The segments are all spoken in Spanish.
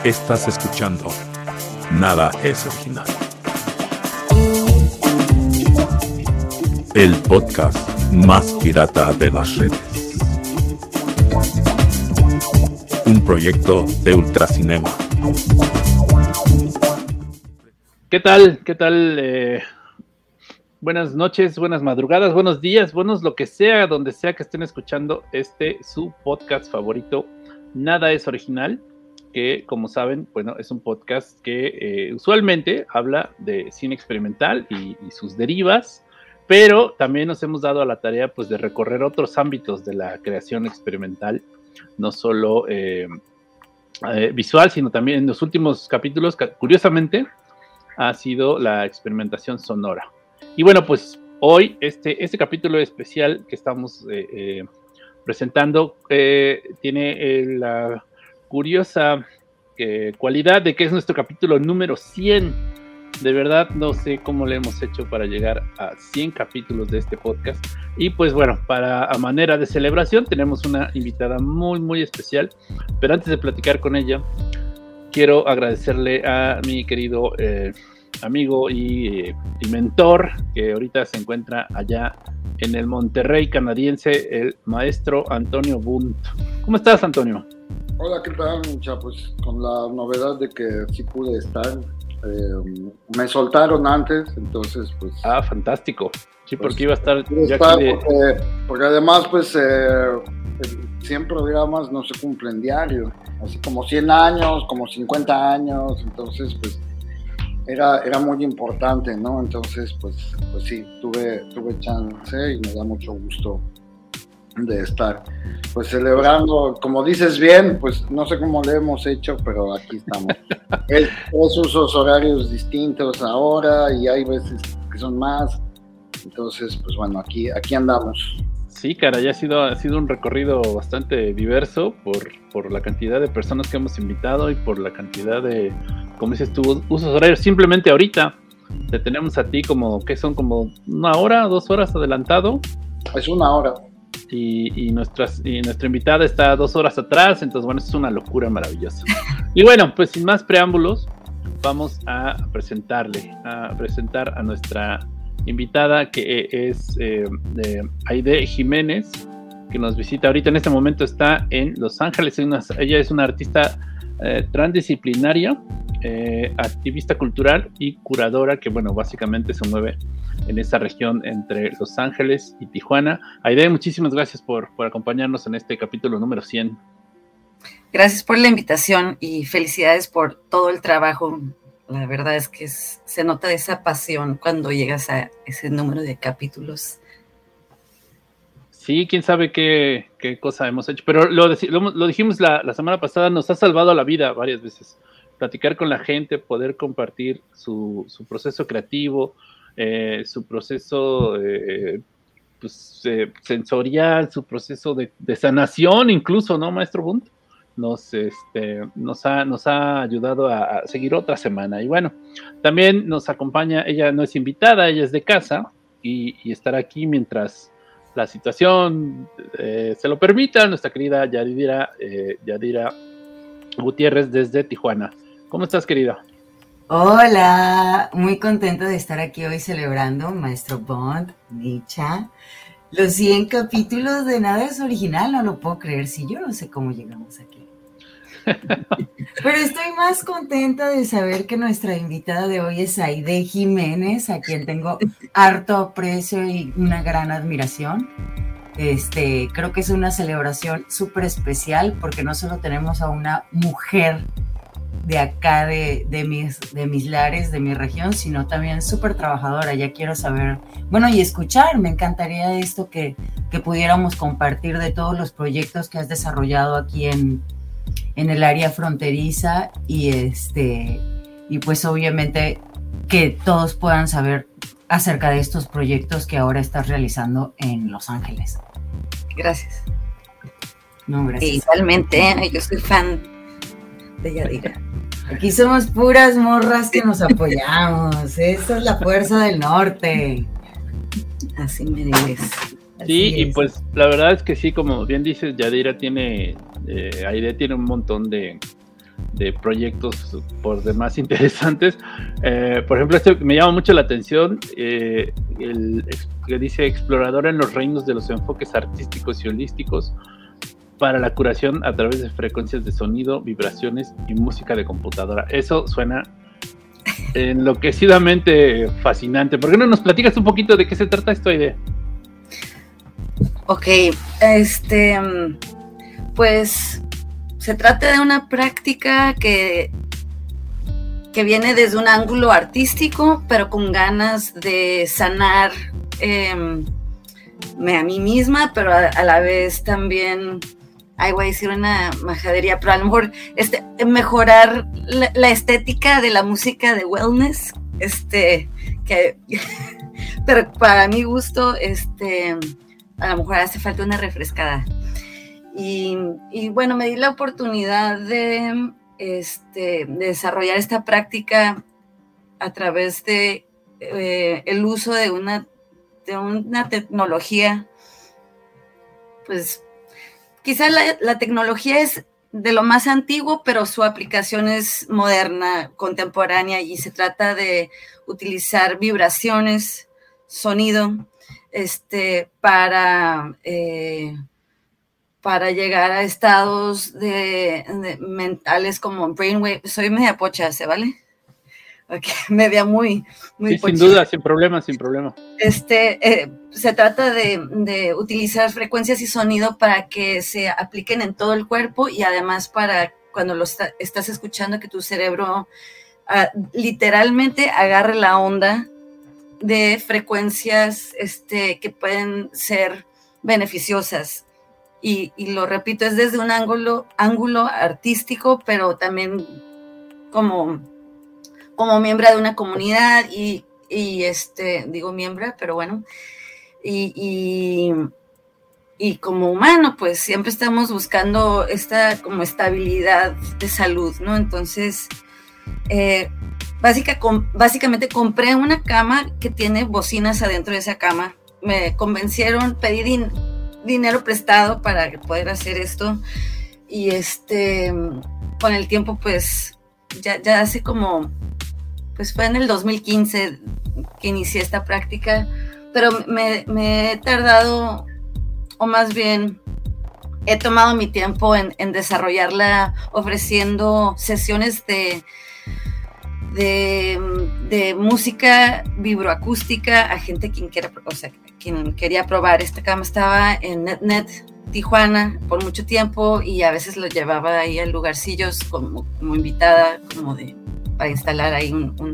Estás escuchando Nada es Original, el podcast más pirata de las redes. Un proyecto de Ultracinema. ¿Qué tal? ¿Qué tal? Buenas noches, buenas madrugadas, buenos días, buenos lo que sea, donde sea que estén escuchando su podcast favorito, Nada es Original, que como saben, bueno, es un podcast que usualmente habla de cine experimental y sus derivas, pero también nos hemos dado a la tarea pues de recorrer otros ámbitos de la creación experimental, no solo visual, sino también en los últimos capítulos, curiosamente, ha sido la experimentación sonora. Y bueno, pues hoy este capítulo especial que estamos presentando tiene la curiosa cualidad de que es nuestro capítulo número 100. De verdad no sé cómo le hemos hecho para llegar a 100 capítulos de este podcast. Y pues bueno, a manera de celebración tenemos una invitada muy muy especial. Pero antes de platicar con ella, quiero agradecerle a mi querido amigo y mentor, que ahorita se encuentra allá en el Monterrey canadiense, el maestro Antonio Bunt. ¿Cómo estás, Antonio? Hola, ¿qué tal, mucha? Pues con la novedad de que sí pude estar. Me soltaron antes, entonces pues... Ah, fantástico. Sí, pues, porque iba a estar... Porque además pues 100 programas no se cumplen diario, así como 100 años, como 50 años, entonces pues era muy importante, ¿no? Entonces pues sí, tuve chance y me da mucho gusto de estar pues celebrando, como dices bien, pues no sé cómo le hemos hecho, pero aquí estamos. Es usos horarios distintos ahora y hay veces que son más, entonces pues bueno, aquí andamos. Sí, cara, ya ha sido un recorrido bastante diverso por la cantidad de personas que hemos invitado y por la cantidad de, como dices tú, usos horarios. Simplemente ahorita te tenemos a ti como 1 hora, 2 horas adelantado. Es 1 hora. Y nuestra invitada está 2 horas atrás, entonces bueno, es una locura maravillosa. Y bueno, pues sin más preámbulos, vamos a presentar a nuestra invitada, que es Aide Jiménez, que nos visita ahorita. En este momento está en Los Ángeles. Ella es una artista transdisciplinaria, activista cultural y curadora, que bueno, básicamente se mueve en esa región entre Los Ángeles y Tijuana. Aide, muchísimas gracias por acompañarnos en este capítulo número 100. Gracias por la invitación y felicidades por todo el trabajo. La verdad es que se nota esa pasión cuando llegas a ese número de capítulos. Sí, quién sabe qué cosa hemos hecho, pero lo dijimos la semana pasada, nos ha salvado la vida varias veces. Platicar con la gente, poder compartir su proceso creativo, su proceso sensorial, su proceso de sanación incluso, ¿no, maestro Bunt? Nos ha ayudado a seguir otra semana. Y bueno, también nos acompaña, ella no es invitada, ella es de casa y estará aquí mientras la situación se lo permita, nuestra querida Yadira Gutiérrez desde Tijuana. ¿Cómo estás, querida? Hola, muy contenta de estar aquí hoy celebrando, maestro Bunt, Micha, los 100 capítulos de Nada es Original. No lo puedo creer, si yo no sé cómo llegamos aquí. Pero estoy más contenta de saber que nuestra invitada de hoy es Aide Jiménez, a quien tengo harto aprecio y una gran admiración. Creo que es una celebración súper especial porque no solo tenemos a una mujer de acá, de mis lares, de mi región, sino también súper trabajadora. Ya quiero saber, bueno, y escuchar, me encantaría esto que pudiéramos compartir de todos los proyectos que has desarrollado aquí en el área fronteriza y pues obviamente que todos puedan saber acerca de estos proyectos que ahora estás realizando en Los Ángeles. Gracias. No, gracias. Igualmente, yo soy fan de Yadira. Aquí somos puras morras que nos apoyamos. Esa es la fuerza del norte. Así me dices. Sí, y pues la verdad es que sí, como bien dices, Yadira Aide tiene un montón de de proyectos por demás interesantes. Por ejemplo, este me llama mucho la atención, el que dice exploradora en los reinos de los enfoques artísticos y holísticos para la curación a través de frecuencias de sonido, vibraciones y música de computadora. Eso suena enloquecidamente fascinante. ¿Por qué no nos platicas un poquito de qué se trata esta idea? Ok, pues se trata de una práctica que viene desde un ángulo artístico, pero con ganas de sanar a mí misma, pero a la vez también, voy a decir una majadería, pero a lo mejor mejorar la estética de la música de wellness, pero para mi gusto, a lo mejor hace falta una refrescada. Y bueno, me di la oportunidad de desarrollar esta práctica a través de el uso de una tecnología. Pues quizás la tecnología es de lo más antiguo, pero su aplicación es moderna, contemporánea, y se trata de utilizar vibraciones, sonido, para llegar a estados mentales como brainwave. Soy media pocha, ¿se vale? Okay, media muy sí, pocha. Sin duda, sin problema. Se trata de utilizar frecuencias y sonido para que se apliquen en todo el cuerpo, y además para cuando lo estás escuchando, que tu cerebro literalmente agarre la onda de frecuencias que pueden ser beneficiosas. Y lo repito, es desde un ángulo artístico, pero también como miembro de una comunidad y digo miembro, pero bueno, y como humano, pues siempre estamos buscando esta como estabilidad de salud, ¿no? Entonces, básicamente compré una cama que tiene bocinas adentro de esa cama. Me convencieron, pedí dinero prestado para poder hacer esto, y con el tiempo, pues ya hace como, pues fue en el 2015 que inicié esta práctica, pero me he tardado, o más bien he tomado mi tiempo en desarrollarla, ofreciendo sesiones de música vibroacústica a gente quien quería probar. Esta cama estaba en NetNet Tijuana por mucho tiempo, y a veces lo llevaba ahí a lugarcillos como invitada, para instalar ahí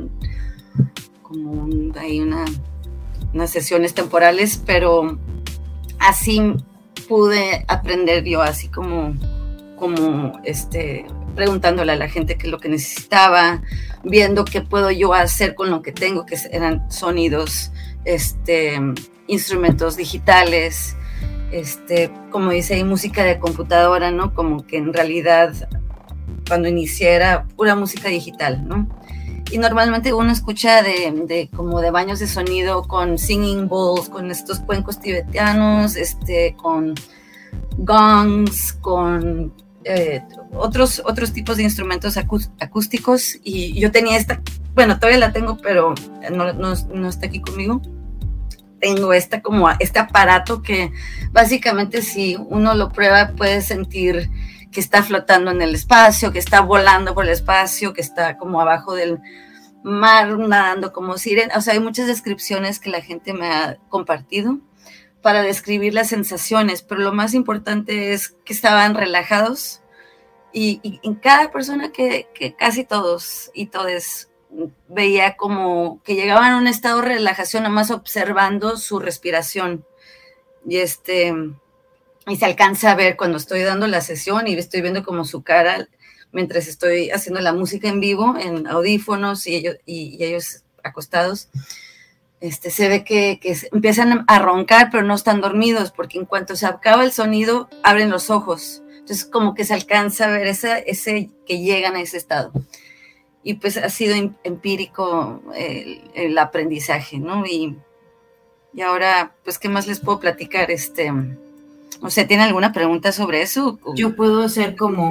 unas sesiones temporales, pero así pude aprender yo, así como preguntándole a la gente qué es lo que necesitaba, viendo qué puedo yo hacer con lo que tengo, que eran sonidos, instrumentos digitales, como dice ahí, música de computadora, ¿no? Como que en realidad cuando inicié era pura música digital, ¿no? Y normalmente uno escucha como de baños de sonido con singing bowls, con estos cuencos tibetanos, con gongs, con otros tipos de instrumentos acústicos, y yo tenía bueno, todavía la tengo, pero no está aquí conmigo. Tengo este aparato que básicamente, si uno lo prueba, puede sentir que está flotando en el espacio, que está volando por el espacio, que está como abajo del mar nadando como sirena. O sea, hay muchas descripciones que la gente me ha compartido para describir las sensaciones, pero lo más importante es que estaban relajados, y en cada persona que casi todos y todes veía como que llegaban a un estado de relajación, nomás observando su respiración, y se alcanza a ver cuando estoy dando la sesión, y estoy viendo como su cara mientras estoy haciendo la música en vivo en audífonos, y ellos acostados. Se ve que empiezan a roncar, pero no están dormidos, porque en cuanto se acaba el sonido, abren los ojos. Entonces, como que se alcanza a ver ese que llegan a ese estado. Y pues ha sido empírico el aprendizaje, ¿no? Y ahora, pues, ¿qué más les puedo platicar? O sea, ¿tiene alguna pregunta sobre eso? Yo puedo hacer como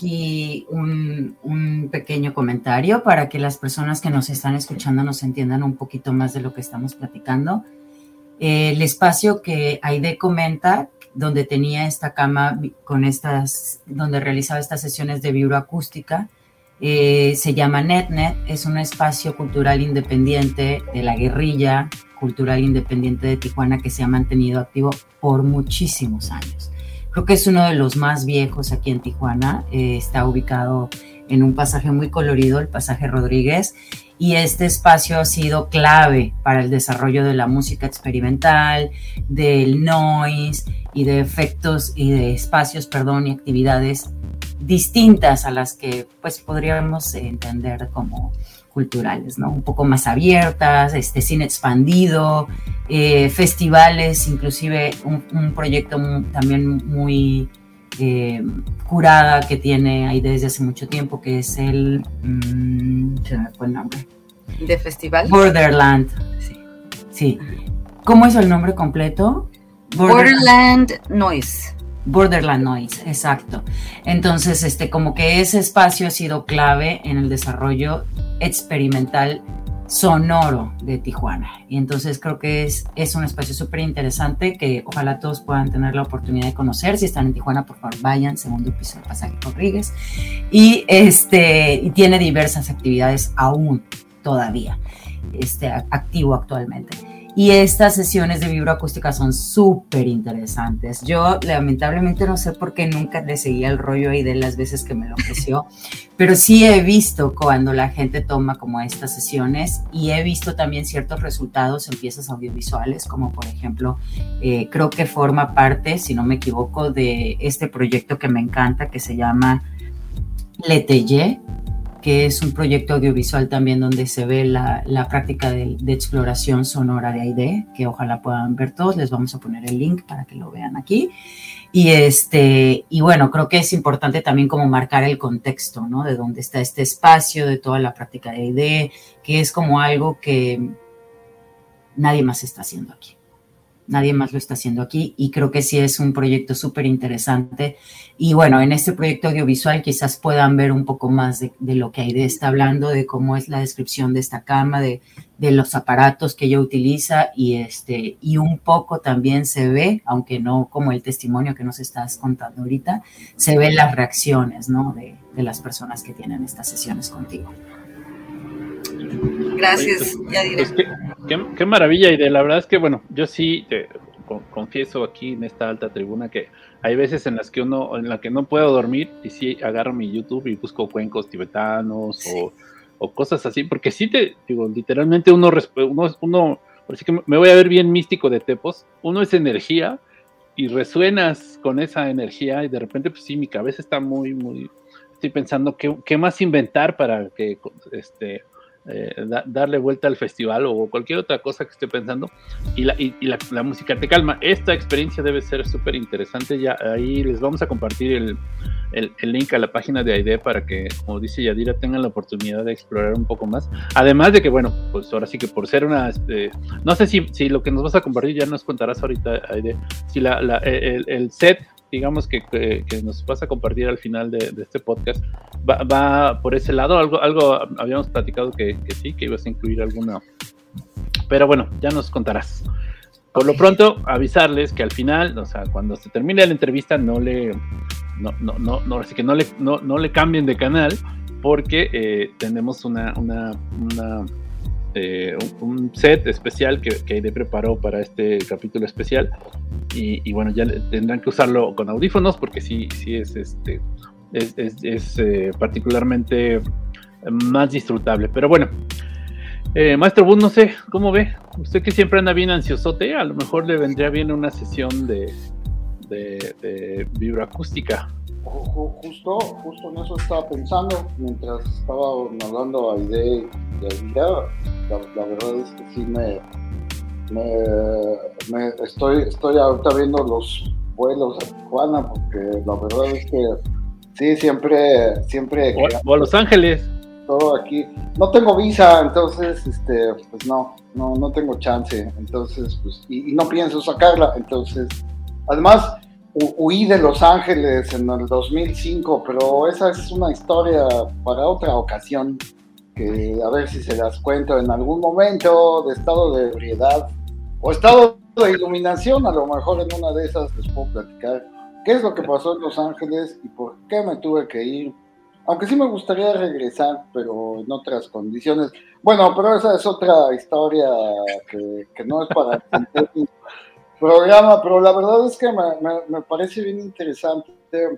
un pequeño comentario para que las personas que nos están escuchando nos entiendan un poquito más de lo que estamos platicando. El espacio que Aide comenta, donde tenía esta cama con donde realizaba estas sesiones de vibroacústica, se llama NetNet, es un espacio cultural independiente de la guerrilla cultural independiente de Tijuana que se ha mantenido activo por muchísimos años. Creo que es uno de los más viejos aquí en Tijuana, está ubicado en un pasaje muy colorido, el pasaje Rodríguez, y este espacio ha sido clave para el desarrollo de la música experimental, del noise y de efectos y de espacios, y actividades distintas a las que pues podríamos entender como culturales, ¿no? Un poco más abiertas, cine expandido, festivales, inclusive un proyecto también muy curada que tiene ahí desde hace mucho tiempo, que es se me fue el nombre. ¿De festival? Borderland. Sí. ¿Cómo es el nombre completo? Borderland Noise. Borderland Noise, exacto. Entonces, como que ese espacio ha sido clave en el desarrollo experimental sonoro de Tijuana. Y entonces creo que es un espacio súper interesante que ojalá todos puedan tener la oportunidad de conocer. Si están en Tijuana, por favor, vayan, segundo piso del pasaje Rodríguez. Y tiene diversas actividades aún todavía, activo actualmente. Y estas sesiones de vibroacústica son súper interesantes. Yo lamentablemente no sé por qué nunca le seguía el rollo ahí de las veces que me lo ofreció, pero sí he visto cuando la gente toma como estas sesiones y he visto también ciertos resultados en piezas audiovisuales, como por ejemplo, creo que forma parte, si no me equivoco, de este proyecto que me encanta que se llama Leteye, que es un proyecto audiovisual también donde se ve la práctica de exploración sonora de Aide, que ojalá puedan ver todos. Les vamos a poner el link para que lo vean aquí. Y bueno, creo que es importante también como marcar el contexto, ¿no? De dónde está este espacio, de toda la práctica de Aide, que es como algo que nadie más está haciendo aquí. Nadie más lo está haciendo aquí y creo que sí es un proyecto súper interesante. Y bueno, en este proyecto audiovisual quizás puedan ver un poco más de lo que Aide está hablando, de cómo es la descripción de esta cama, de los aparatos que ella utiliza y un poco también se ve, aunque no como el testimonio que nos estás contando ahorita, se ven las reacciones, ¿no? de las personas que tienen estas sesiones contigo. Gracias, Yadira. Pues qué maravilla, y la verdad es que, bueno, yo sí te confieso aquí en esta alta tribuna que hay veces en las que no puedo dormir y sí agarro mi YouTube y busco cuencos tibetanos o cosas así, porque sí te digo, literalmente uno, así que me voy a ver bien místico de Tepos, uno es energía y resuenas con esa energía y de repente pues sí, mi cabeza está muy, estoy pensando qué más inventar para que darle vuelta al festival o cualquier otra cosa que esté pensando y la música te calma. Esta experiencia debe ser súper interesante. Ya ahí les vamos a compartir el link a la página de Aide para que, como dice Yadira, tengan la oportunidad de explorar un poco más, además de que, bueno, pues ahora sí que por ser una no sé si lo que nos vas a compartir ya nos contarás ahorita, Aide, si el set, digamos, que nos vas a compartir al final de este podcast, va por ese lado. Algo habíamos platicado que sí, que ibas a incluir alguna, pero bueno, ya nos contarás. Por lo pronto, avisarles que al final, o sea, cuando se termine la entrevista, así que no le cambien de canal, porque tenemos un set especial que Aide preparó para este capítulo especial y bueno, ya tendrán que usarlo con audífonos porque sí es particularmente más disfrutable. Pero bueno, Maestro Bund, no sé, ¿cómo ve? Usted que siempre anda bien ansiosote, a lo mejor le vendría bien una sesión de vibroacústica. Justo en eso estaba pensando mientras estaba hablando a Aide y a Yadira. La verdad es que sí estoy ahorita viendo los vuelos a Tijuana, porque la verdad es que sí, siempre o a Los Ángeles. Todo aquí. No tengo visa, entonces pues no tengo chance, entonces pues y no pienso sacarla, entonces además huí de Los Ángeles en el 2005, pero esa es una historia para otra ocasión, que a ver si se las cuento en algún momento de estado de ebriedad o estado de iluminación, a lo mejor en una de esas les puedo platicar qué es lo que pasó en Los Ángeles y por qué me tuve que ir, aunque sí me gustaría regresar, pero en otras condiciones. Bueno, pero esa es otra historia que no es para el programa, pero la verdad es que me parece bien interesante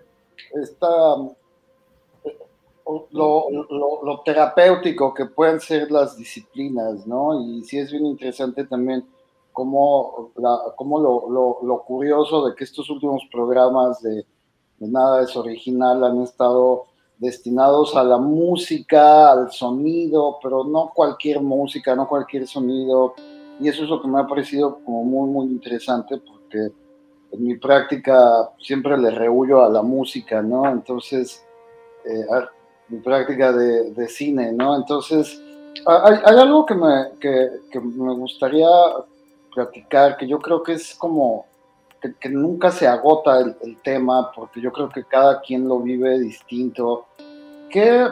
lo terapéutico que pueden ser las disciplinas, ¿no? Y sí es bien interesante también como lo curioso de que estos últimos programas de Nada es Original han estado destinados a la música, al sonido, pero no cualquier música, no cualquier sonido, y eso es lo que me ha parecido como muy, muy interesante, porque en mi práctica siempre le rehuyo a la música, ¿no? Entonces, mi práctica de cine, ¿no? Entonces, hay algo que me gustaría platicar, que yo creo que es como que nunca se agota el tema, porque yo creo que cada quien lo vive distinto. ¿Qué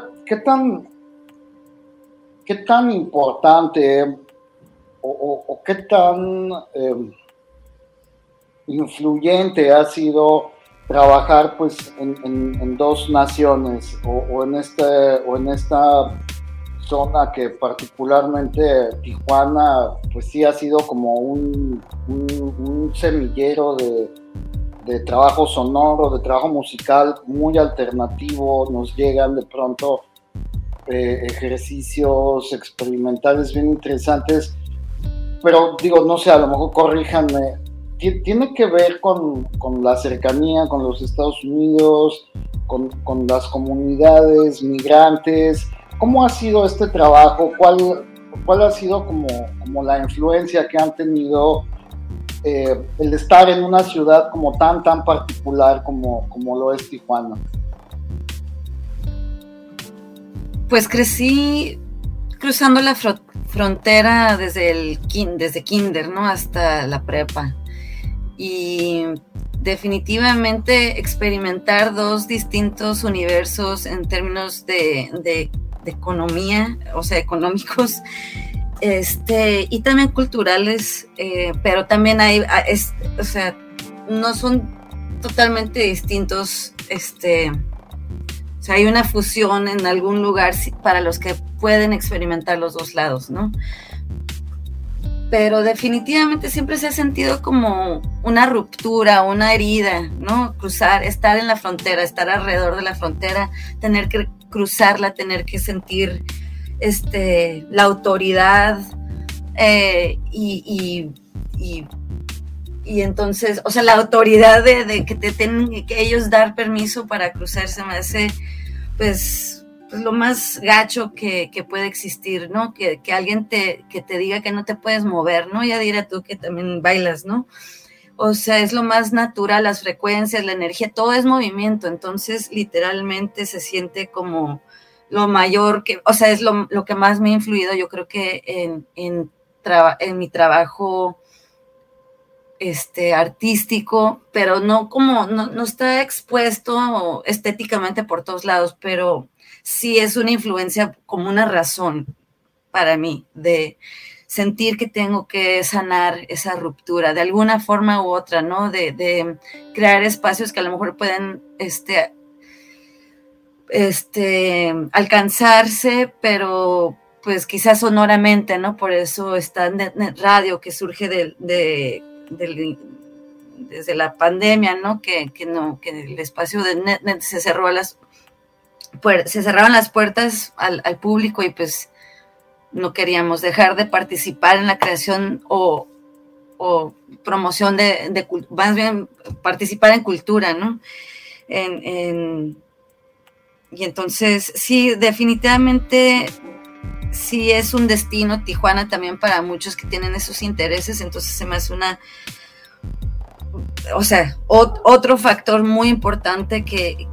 tan importante o qué tan influyente ha sido trabajar pues en dos naciones o en esta zona que particularmente Tijuana pues sí ha sido como un semillero de trabajo sonoro, de trabajo musical muy alternativo? Nos llegan de pronto ejercicios experimentales bien interesantes, pero digo, no sé, a lo mejor corríjanme, tiene que ver con la cercanía con los Estados Unidos, con las comunidades migrantes. ¿Cómo ha sido este trabajo? ¿Cuál ha sido como la influencia que han tenido el estar en una ciudad como tan particular como lo es Tijuana? Pues crecí cruzando la frontera desde kinder, ¿no? Hasta la prepa. Y definitivamente experimentar dos distintos universos en términos de economía, o sea, económicos, y también culturales, pero también o sea, no son totalmente distintos, o sea, hay una fusión en algún lugar para los que pueden experimentar los dos lados, ¿no? Pero definitivamente siempre se ha sentido como una ruptura, una herida, ¿no? Cruzar, estar en la frontera, estar alrededor de la frontera, tener que cruzarla, tener que sentir la autoridad y entonces, o sea, la autoridad de que te tienen que ellos dar permiso para cruzarse me hace, pues lo más gacho que puede existir, ¿no? Que alguien que te diga que no te puedes mover, ¿no? Ya dirá tú que también bailas, ¿no? O sea, es lo más natural, las frecuencias, la energía, todo es movimiento, entonces literalmente se siente como lo mayor o sea, es lo que más me ha influido, yo creo que en mi trabajo artístico, pero no está expuesto estéticamente por todos lados, pero sí es una influencia como una razón para mí de sentir que tengo que sanar esa ruptura de alguna forma u otra, ¿no? De crear espacios que a lo mejor pueden alcanzarse, pero pues quizás sonoramente, ¿no? Por eso está Net Radio, que surge desde la pandemia, ¿no? Que el espacio de Net se cerraron las puertas al público y pues no queríamos dejar de participar en la creación o promoción más bien participar en cultura, ¿no? Y entonces, sí, definitivamente sí es un destino Tijuana también para muchos que tienen esos intereses, entonces se me hace otro factor muy importante que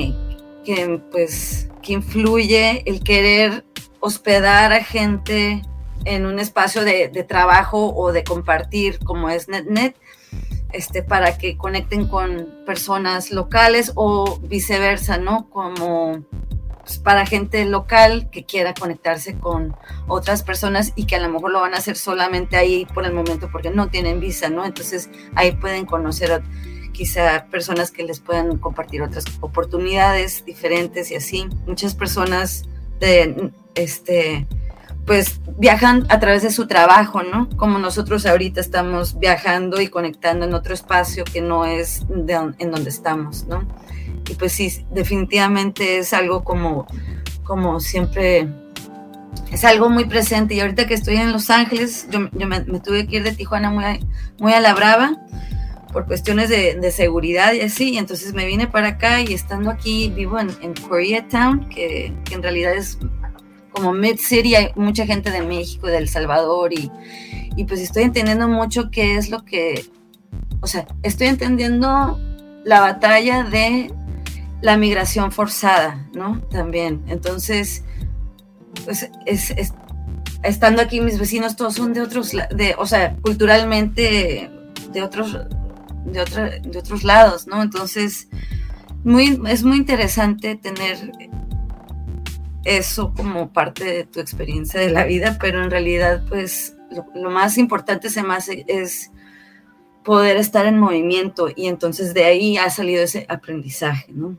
influye el querer hospedar a gente en un espacio de trabajo o de compartir como es Net, para que conecten con personas locales o viceversa, ¿no? Como pues, para gente local que quiera conectarse con otras personas y que a lo mejor lo van a hacer solamente ahí por el momento porque no tienen visa, ¿no? Entonces ahí pueden conocer quizá personas que les puedan compartir otras oportunidades diferentes y así. Muchas personas pues viajan a través de su trabajo, ¿no? Como nosotros ahorita estamos viajando y conectando en otro espacio que no es en donde estamos, ¿no? Y pues sí, definitivamente es algo como siempre, es algo muy presente. Y ahorita que estoy en Los Ángeles, yo me tuve que ir de Tijuana muy a la brava por cuestiones de seguridad y así, y entonces me vine para acá y estando aquí vivo en Koreatown, que en realidad es como Mid-City, hay mucha gente de México, de El Salvador, y pues estoy entendiendo mucho qué es lo que, o sea, estoy entendiendo la batalla de la migración forzada, ¿no? También, entonces, pues estando aquí, mis vecinos todos son de otros, o sea, culturalmente de otros lados, ¿no? Entonces, es muy interesante tener eso como parte de tu experiencia de la vida, pero en realidad, pues, lo más importante se me hace es poder estar en movimiento, y entonces de ahí ha salido ese aprendizaje, ¿no?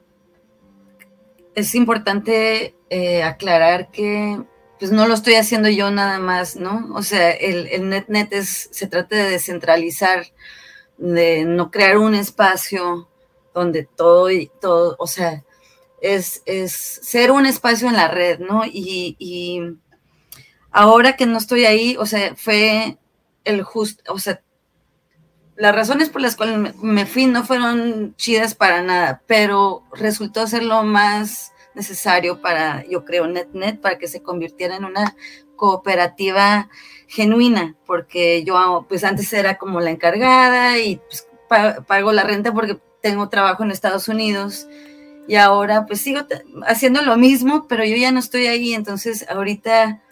Es importante aclarar que pues no lo estoy haciendo yo nada más, ¿no? O sea, el NetNet se trata de descentralizar, de no crear un espacio donde todo, o sea, es ser un espacio en la red, ¿no? Y ahora que no estoy ahí, o sea, fue o sea, las razones por las cuales me fui no fueron chidas para nada, pero resultó ser lo más necesario para, yo creo, NetNet, para que se convirtiera en una cooperativa genuina, porque yo pues antes era como la encargada y pues pago la renta porque tengo trabajo en Estados Unidos, y ahora pues sigo haciendo lo mismo, pero yo ya no estoy ahí. Entonces ahorita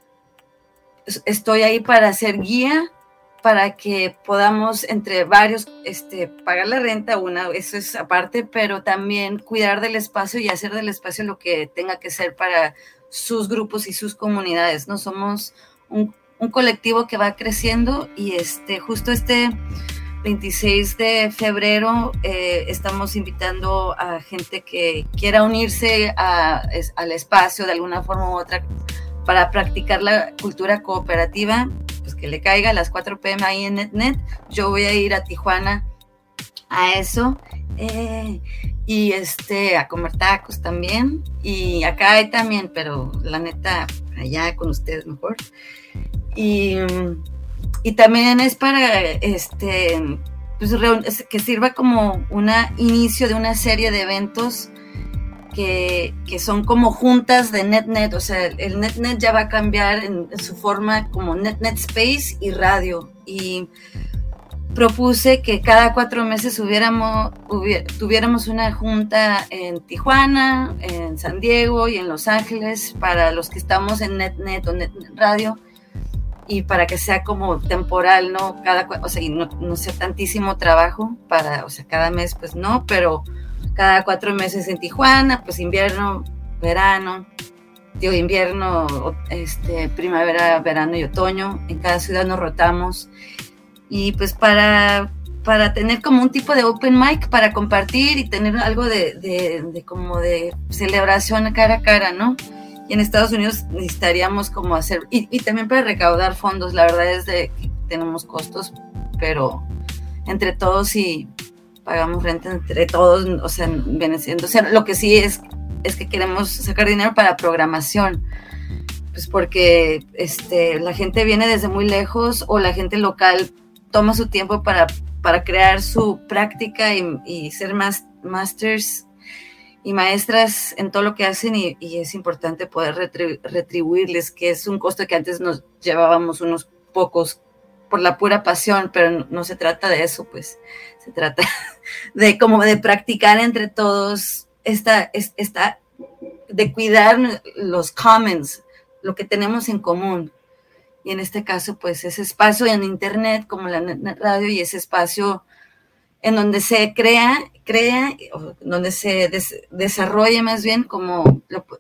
estoy ahí para ser guía, para que podamos entre varios pagar la renta, eso es aparte, pero también cuidar del espacio y hacer del espacio lo que tenga que ser para sus grupos y sus comunidades, ¿no? Somos un colectivo que va creciendo, y justo 26 de febrero estamos invitando a gente que quiera unirse al espacio de alguna forma u otra para practicar la cultura cooperativa, pues que le caiga a las 4 p.m. ahí en NetNet. Yo voy a ir a Tijuana a eso, y a comer tacos también, y acá hay también, pero la neta allá con ustedes mejor. Y también es para pues, que sirva como un inicio de una serie de eventos que son como juntas de NetNet. O sea, el NetNet ya va a cambiar en su forma como NetNet Space y radio, y propuse que cada 4 meses tuviéramos una junta en Tijuana, en San Diego y en Los Ángeles para los que estamos en NetNet o NetNet Radio, y para que sea como temporal, ¿no? O sea, y no sea tantísimo trabajo o sea, cada mes pues no, pero cada 4 meses en Tijuana, pues invierno, verano, invierno, primavera, verano y otoño. En cada ciudad nos rotamos, y pues para tener como un tipo de open mic para compartir y tener algo de como de celebración cara a cara, ¿no? Y en Estados Unidos necesitaríamos como hacer, y también para recaudar fondos. La verdad es que tenemos costos, pero entre todos, y pagamos renta entre todos, o sea, viene siendo, o sea, lo que sí es que queremos sacar dinero para programación, pues porque la gente viene desde muy lejos, o la gente local toma su tiempo para crear su práctica y ser masters y maestras en todo lo que hacen, y es importante poder retribuirles, que es un costo que antes nos llevábamos unos pocos por la pura pasión, pero no se trata de eso, pues se trata de practicar entre todos de cuidar los commons, lo que tenemos en común. Y en este caso, pues ese espacio en internet como la NetNet Radio, y ese espacio en donde se crea, donde se desarrolla más bien como,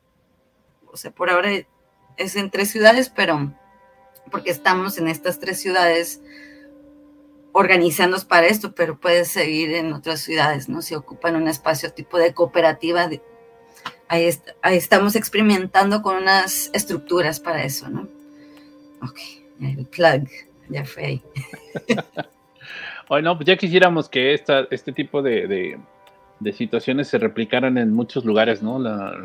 o sea, por ahora es en 3 ciudades, pero porque estamos en estas 3 ciudades organizándonos para esto, pero puede seguir en otras ciudades, ¿no? Si ocupan un espacio tipo de cooperativa, ahí estamos experimentando con unas estructuras para eso, ¿no? Ok, el plug ya fue ahí. Bueno, pues ya quisiéramos que este tipo de situaciones se replicaran en muchos lugares, ¿no?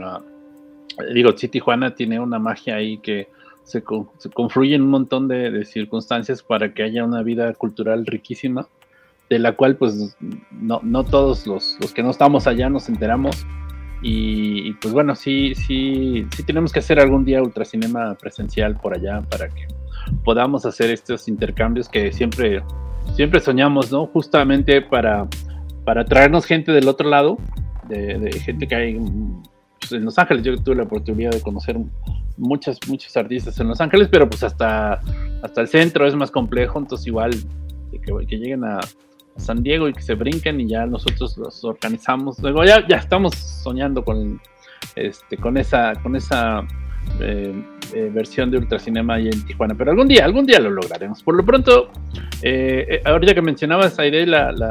Sí, Tijuana tiene una magia ahí que se confluyen un montón de circunstancias para que haya una vida cultural riquísima, de la cual pues no todos los que no estamos allá nos enteramos, y pues bueno, sí tenemos que hacer algún día ultracinema presencial por allá para que podamos hacer estos intercambios que siempre soñamos, ¿no? Justamente para traernos gente del otro lado, de gente que hay pues, en Los Ángeles. Yo tuve la oportunidad de conocer muchos artistas en Los Ángeles, pero pues hasta el centro es más complejo, entonces igual que lleguen a San Diego y que se brinquen y ya nosotros los organizamos. Luego ya estamos soñando con esa versión de ultracinema ahí en Tijuana, pero algún día lo lograremos. Por lo pronto, ahorita que mencionabas, Aide,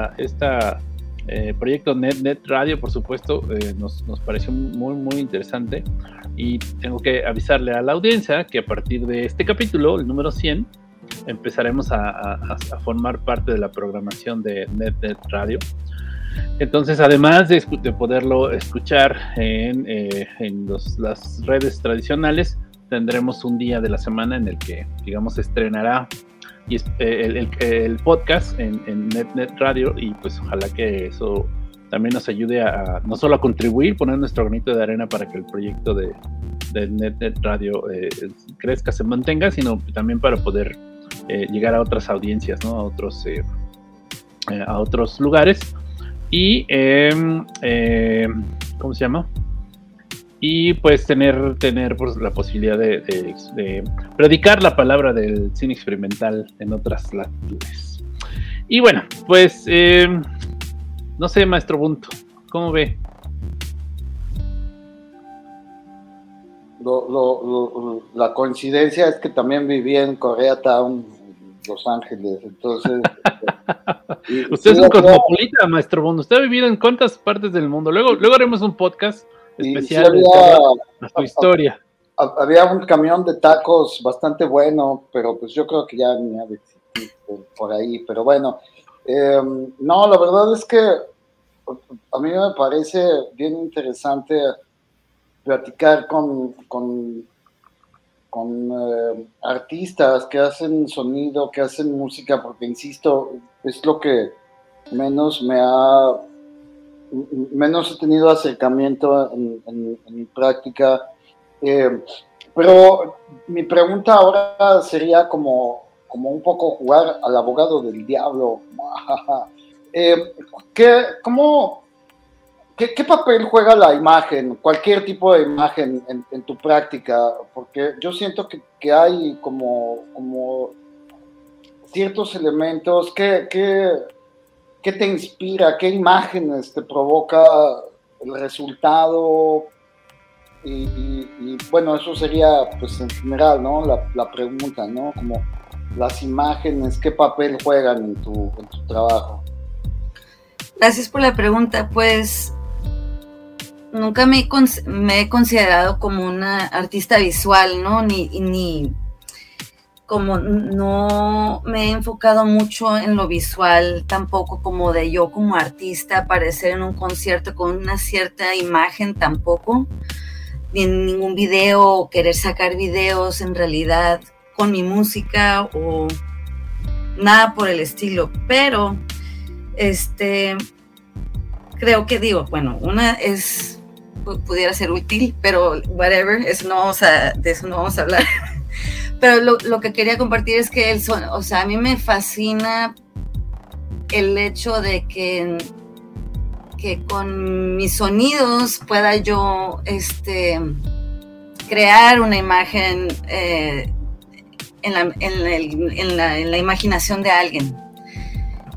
proyecto Net Radio, por supuesto, nos pareció muy, muy interesante, y tengo que avisarle a la audiencia que a partir de este capítulo, el número 100, empezaremos a formar parte de la programación de Net Radio. Entonces, además de poderlo escuchar en las redes tradicionales, tendremos un día de la semana en el que, digamos, se estrenará el podcast en Net Radio, y pues ojalá que eso también nos ayude a no solo a contribuir, poner nuestro granito de arena para que el proyecto de Net Radio crezca, se mantenga, sino también para poder llegar a otras audiencias, ¿no? A otros lugares, y ¿cómo se llama? Y pues tener pues, la posibilidad de predicar la palabra del cine experimental en otras latitudes. Y bueno, pues no sé, maestro Bunto, ¿cómo ve? La coincidencia es que también viví en Koreatown, Los Ángeles, entonces... Usted es un cosmopolita, maestro Bunto. Usted ha vivido en cuántas partes del mundo. Luego haremos un podcast especial de su historia. Había un camión de tacos bastante bueno, pero pues yo creo que ya ni ha de existir por ahí, pero bueno, no, la verdad es que a mí me parece bien interesante platicar con artistas que hacen sonido, que hacen música, porque insisto, es lo que menos he tenido acercamiento en mi práctica, pero mi pregunta ahora sería como un poco jugar al abogado del diablo. ¿Qué papel juega la imagen, cualquier tipo de imagen en tu práctica? Porque yo siento que hay como ciertos elementos que te inspira, qué imágenes te provoca el resultado, y bueno, eso sería pues en general, ¿no? La pregunta, ¿no? Como las imágenes, qué papel juegan en tu trabajo. Gracias por la pregunta. Pues nunca me he considerado como una artista visual, ¿no? Ni como no me he enfocado mucho en lo visual, tampoco como de yo como artista aparecer en un concierto con una cierta imagen, tampoco, ni en ningún video, o querer sacar videos en realidad con mi música o nada por el estilo, pero creo que una es, pudiera ser útil, pero whatever, de eso no vamos a hablar. Pero lo que quería compartir es que a mí me fascina el hecho de que con mis sonidos pueda yo crear una imagen en la imaginación de alguien.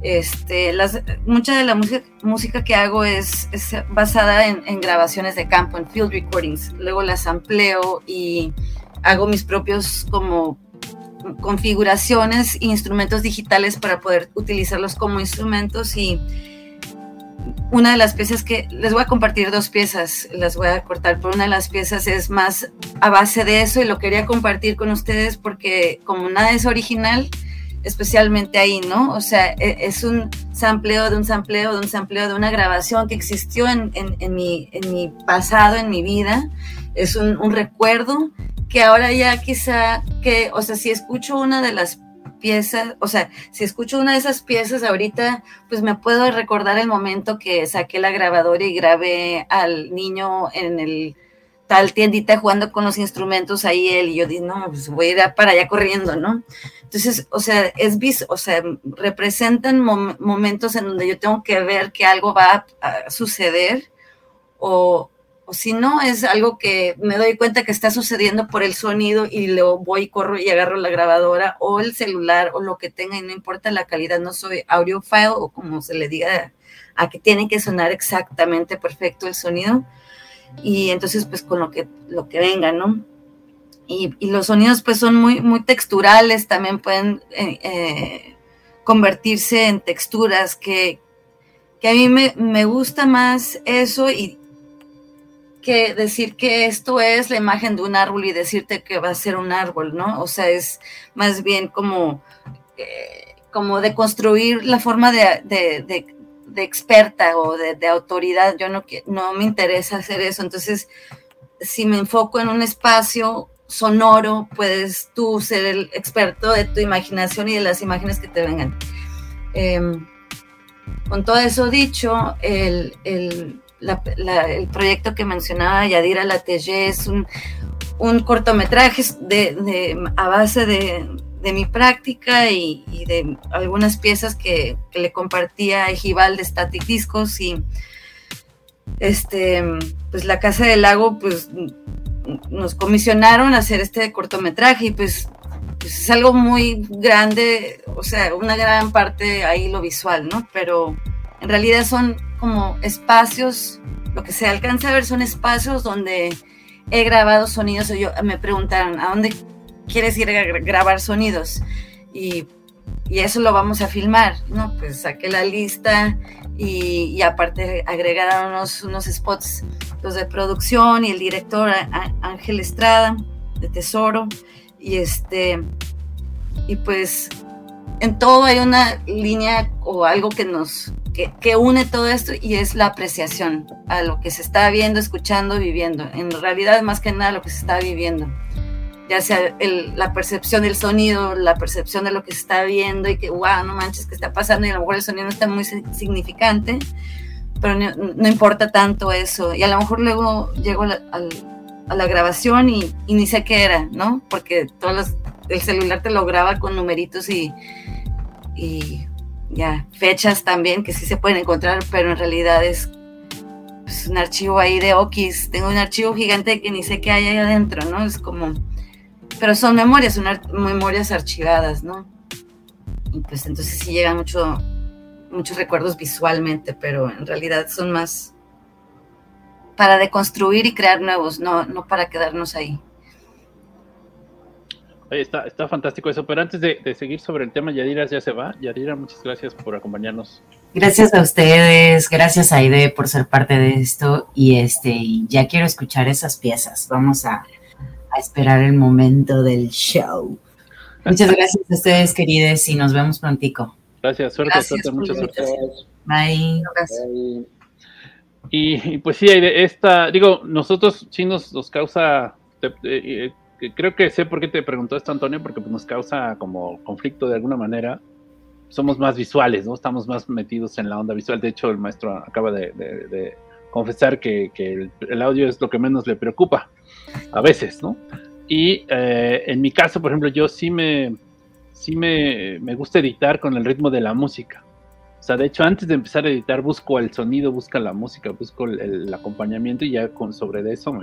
Mucha de la música que hago es basada en grabaciones de campo, en field recordings. Luego las amplio y hago mis propios como configuraciones e instrumentos digitales para poder utilizarlos como instrumentos. Y una de las piezas que les voy a compartir, 2 piezas, las voy a cortar, pero una de las piezas es más a base de eso y lo quería compartir con ustedes porque como nada es original, especialmente ahí, ¿no? O sea, es un sampleo de un sampleo de un sampleo de una grabación que existió en mi pasado, en mi vida. Es un recuerdo que ahora ya quizá, o sea, si escucho una de las piezas, o sea, si escucho una de esas piezas ahorita, pues me puedo recordar el momento que saqué la grabadora y grabé al niño en el tal tiendita jugando con los instrumentos ahí él, y yo dije, no, pues voy a ir para allá corriendo, ¿no? Entonces, o sea, representan momentos en donde yo tengo que ver que algo va a suceder, o si no, es algo que me doy cuenta que está sucediendo por el sonido y luego voy, corro y agarro la grabadora o el celular o lo que tenga y no importa la calidad, no soy audiophile o como se le diga, a que tiene que sonar exactamente perfecto el sonido. Y entonces pues con lo que venga, ¿no? Y los sonidos pues son muy, muy texturales, también pueden convertirse en texturas que a mí me gusta más eso y que decir que esto es la imagen de un árbol y decirte que va a ser un árbol, ¿no? O sea, es más bien como de construir la forma de experta o de autoridad. Yo no me interesa hacer eso. Entonces, si me enfoco en un espacio sonoro, puedes tú ser el experto de tu imaginación y de las imágenes que te vengan. Con todo eso dicho, el proyecto que mencionaba Yadira Latelle es un cortometraje a base de mi práctica y de algunas piezas que le compartía a Ejibal de Static Discos. Y pues la Casa del Lago pues nos comisionaron a hacer este cortometraje y pues es algo muy grande, o sea, una gran parte ahí lo visual, ¿no? Pero en realidad son como espacios, lo que se alcanza a ver son espacios donde he grabado sonidos. Me preguntaron, ¿a dónde quieres ir a grabar sonidos? Y eso lo vamos a filmar, ¿no? Pues saqué la lista y aparte agregaron unos spots, los de producción y el director Ángel Estrada de Tesoro, y pues en todo hay una línea o algo que une todo esto, y es la apreciación a lo que se está viendo, escuchando, viviendo. En realidad, más que nada, lo que se está viviendo. Ya sea la percepción del sonido, la percepción de lo que se está viendo, y que, wow, no manches, ¿qué está pasando? Y a lo mejor el sonido no está muy significante, pero no importa tanto eso. Y a lo mejor luego llego a la grabación y ni sé qué era, ¿no? Porque el celular te lo graba con numeritos y ya, fechas también que sí se pueden encontrar, pero en realidad es pues, un archivo ahí de Okis. Tengo un archivo gigante que ni sé qué hay ahí adentro, ¿no? Es como, pero son memorias archivadas, ¿no? Y pues entonces sí llegan muchos recuerdos visualmente, pero en realidad son más para deconstruir y crear nuevos, no para quedarnos ahí. Oye, está fantástico eso, pero antes de seguir sobre el tema, Yadira ya se va. Yadira, muchas gracias por acompañarnos. Gracias a ustedes, gracias Aide por ser parte de esto, y ya quiero escuchar esas piezas. Vamos a esperar el momento del show. Muchas gracias a ustedes, queridos, y nos vemos prontico. Gracias, suerte, mucha suerte. Bye. Bye. Y pues sí, Aide, nosotros sí nos causa... creo que sé por qué te preguntó esto, Antonio, porque pues, nos causa como conflicto de alguna manera. Somos más visuales, ¿no? Estamos más metidos en la onda visual. De hecho, el maestro acaba de confesar que el audio es lo que menos le preocupa, a veces, ¿no? Y en mi caso, por ejemplo, yo sí me gusta editar con el ritmo de la música. O sea, de hecho, antes de empezar a editar, busco el sonido, busco la música, busco el acompañamiento, y ya sobre eso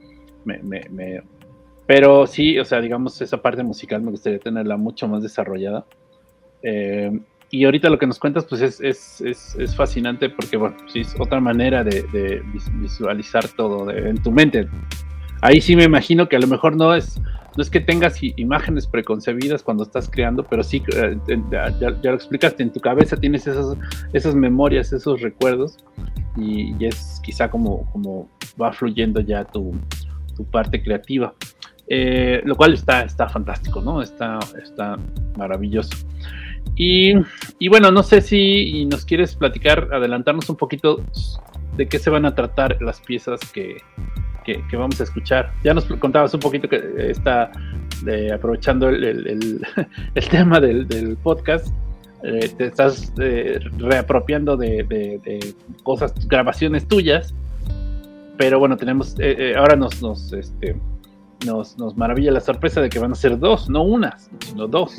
pero sí, o sea, digamos, esa parte musical me gustaría tenerla mucho más desarrollada. y ahorita lo que nos cuentas pues es fascinante porque bueno, sí, es otra manera de visualizar todo en tu mente. Ahí sí me imagino que a lo mejor no es que tengas imágenes preconcebidas cuando estás creando, pero sí, ya lo explicaste, en tu cabeza tienes esas memorias, esos recuerdos, y es quizá como va fluyendo ya tu parte creativa, lo cual está fantástico, ¿no? Está maravilloso. Y bueno, no sé si nos quieres platicar, adelantarnos un poquito de qué se van a tratar las piezas que vamos a escuchar. Ya nos contabas un poquito que está aprovechando el tema del podcast, te estás reapropiando de cosas, grabaciones tuyas, pero bueno, tenemos ahora nos maravilla la sorpresa de que van a ser dos, no unas, sino dos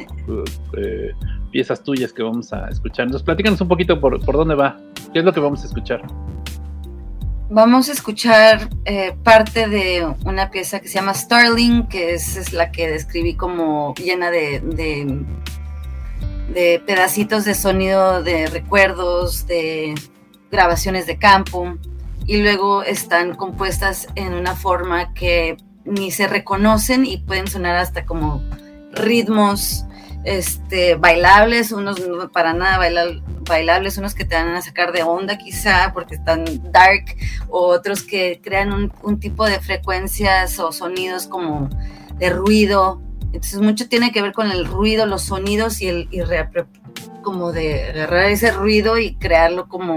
piezas tuyas que vamos a escuchar. Entonces, platícanos un poquito por dónde va, qué es lo que vamos a escuchar. Vamos a escuchar parte de una pieza que se llama Starling, que es la que describí como llena de pedacitos de sonido, de recuerdos, de grabaciones de campo, y luego están compuestas en una forma que ni se reconocen y pueden sonar hasta como ritmos bailables, unos no para nada bailables, unos que te van a sacar de onda quizá porque están dark, o otros que crean un tipo de frecuencias o sonidos como de ruido. Entonces mucho tiene que ver con el ruido, los sonidos como de agarrar ese ruido y crearlo como,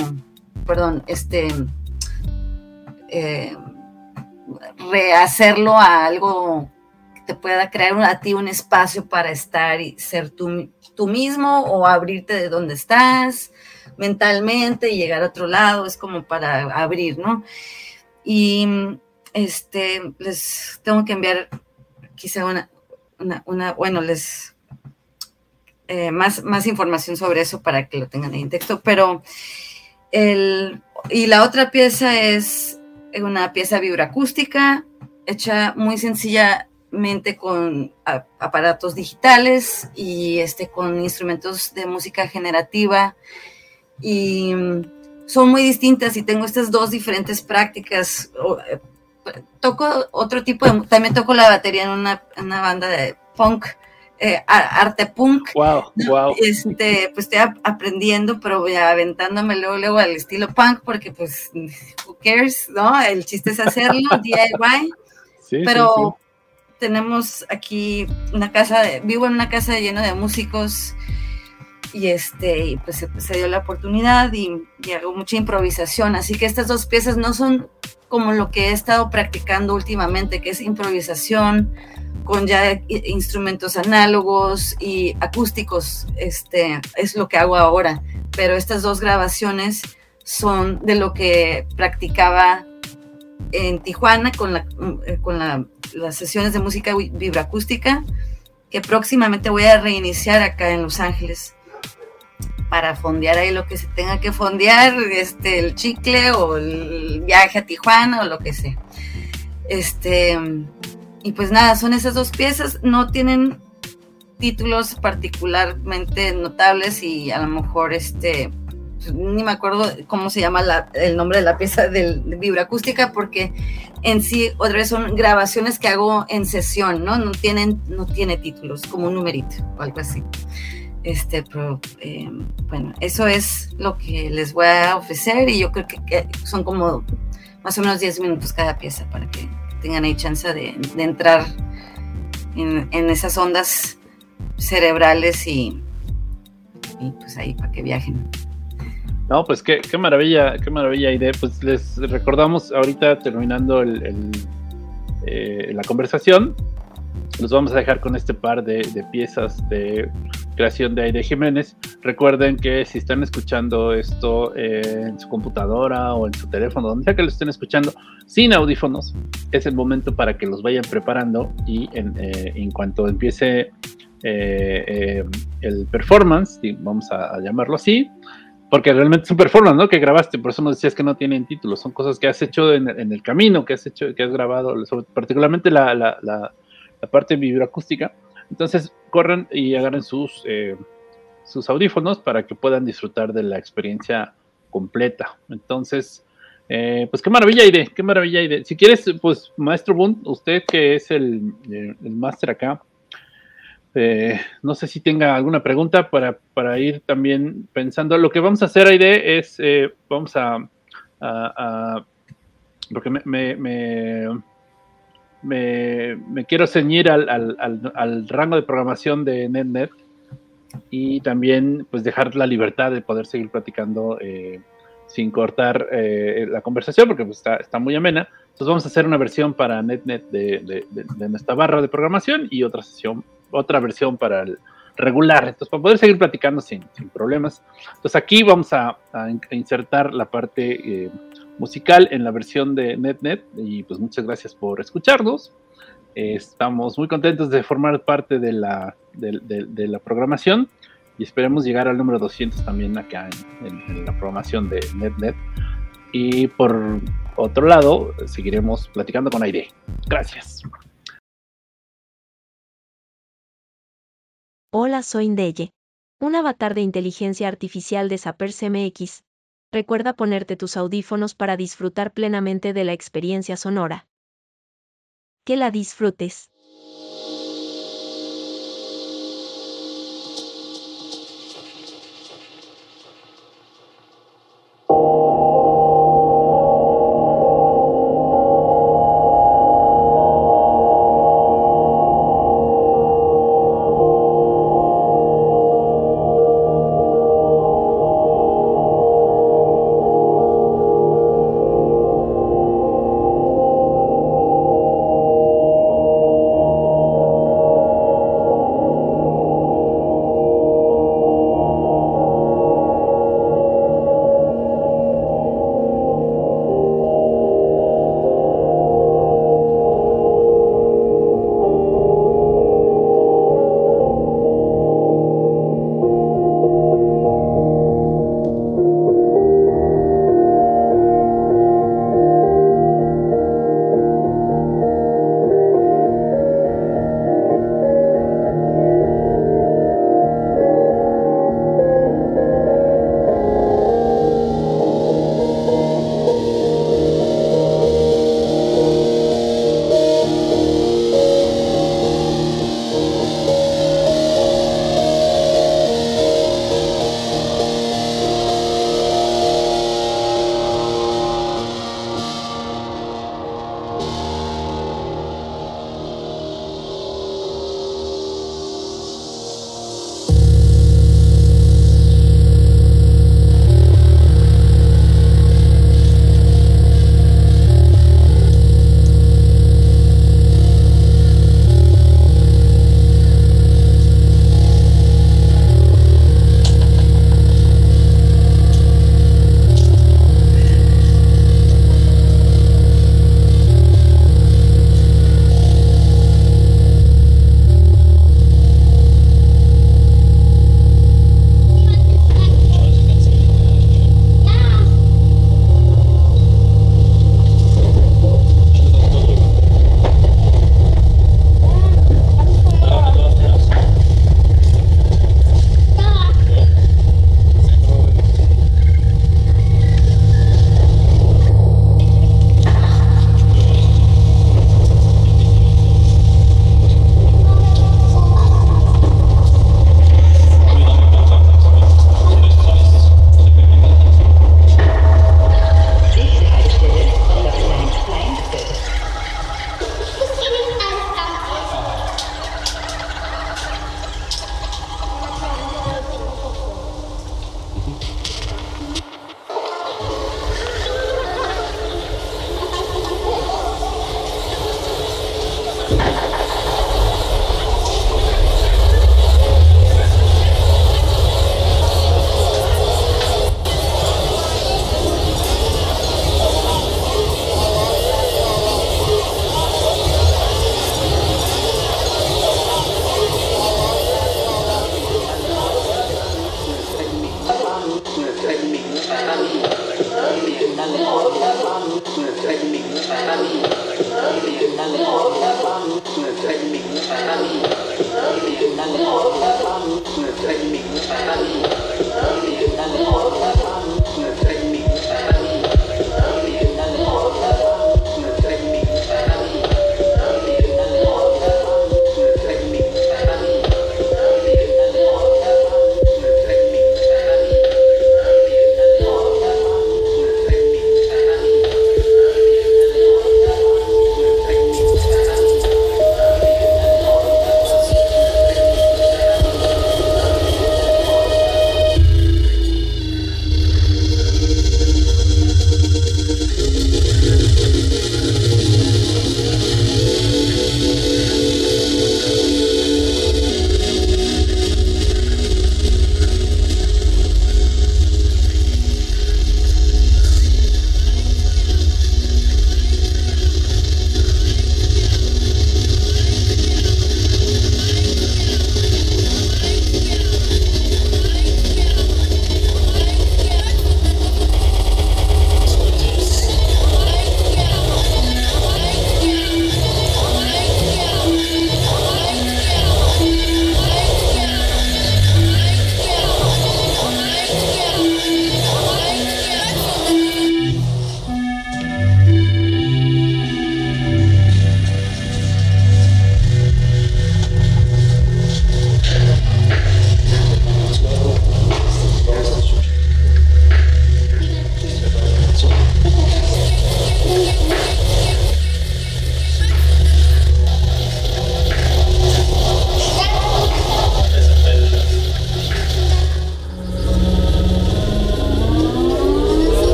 rehacerlo a algo que te pueda crear a ti un espacio para estar y ser tú mismo, o abrirte de donde estás mentalmente y llegar a otro lado. Es como para abrir, ¿no? Y les tengo que enviar quizá más información sobre eso para que lo tengan ahí en texto, pero y la otra pieza es una pieza vibroacústica hecha muy sencillamente con aparatos digitales y con instrumentos de música generativa, y son muy distintas, y tengo estas dos diferentes prácticas. Toco otro tipo también toco la batería en una banda de punk, arte punk. Wow, ¿no? wow. Pues estoy aprendiendo, pero aventándome luego al estilo punk, porque pues who cares, ¿no? El chiste es hacerlo, DIY. Sí, pero sí. Tenemos aquí vivo en una casa llena de músicos, y pues se dio la oportunidad y hago mucha improvisación, así que estas dos piezas no son como lo que he estado practicando últimamente, que es improvisación con ya instrumentos análogos y acústicos. Es lo que hago ahora, pero estas dos grabaciones son de lo que practicaba en Tijuana con las sesiones de música vibroacústica, que próximamente voy a reiniciar acá en Los Ángeles para fondear ahí lo que se tenga que fondear, el chicle o el viaje a Tijuana o lo que sea. Y pues nada, son esas dos piezas, no tienen títulos particularmente notables, y a lo mejor ni me acuerdo cómo se llama el nombre de la pieza de vibroacústica, porque en sí otra vez son grabaciones que hago en sesión, ¿no? No tiene títulos, como un numerito o algo así. Pero bueno, eso es lo que les voy a ofrecer, y yo creo que son como más o menos 10 minutos cada pieza para que tengan ahí chance de entrar en esas ondas cerebrales y pues ahí para que viajen. No, pues qué maravilla, Aide. Pues les recordamos ahorita, terminando la conversación, los vamos a dejar con este par de piezas de creación de Aide Jiménez. Recuerden que si están escuchando esto en su computadora o en su teléfono, donde sea que lo estén escuchando, sin audífonos, es el momento para que los vayan preparando, y en cuanto empiece el performance, vamos a llamarlo así, porque realmente es un performance, ¿no? Que grabaste, por eso nos decías que no tienen títulos, son cosas que has hecho en el camino, que has grabado, particularmente la parte vibroacústica. Entonces corran y agarren sus sus audífonos para que puedan disfrutar de la experiencia completa. Entonces, pues qué maravilla, Aide, qué maravilla, Aide. Si quieres, pues, maestro Bunt, usted que es el máster acá, no sé si tenga alguna pregunta para ir también pensando. Lo que vamos a hacer, Aide, es, vamos a porque me quiero ceñir al rango de programación de NetNet y también pues dejar la libertad de poder seguir platicando sin cortar la conversación, porque pues, está muy amena. Entonces vamos a hacer una versión para NetNet de nuestra barra de programación y otra versión para el regular, entonces para poder seguir platicando sin problemas. Entonces aquí vamos a insertar la parte musical en la versión de NetNet y pues muchas gracias por escucharnos. Estamos muy contentos de formar parte de la programación y esperemos llegar al número 200 también acá en la programación de NetNet. Y por otro lado, seguiremos platicando con Aide. Gracias. Hola, soy Ndeye, un avatar de inteligencia artificial de Zappers MX. Recuerda ponerte tus audífonos para disfrutar plenamente de la experiencia sonora. Que la disfrutes.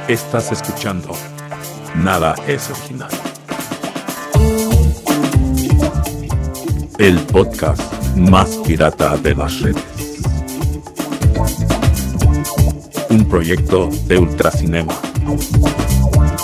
Estás escuchando Nada es Original. El podcast más pirata de las redes. Un proyecto de Ultracinema.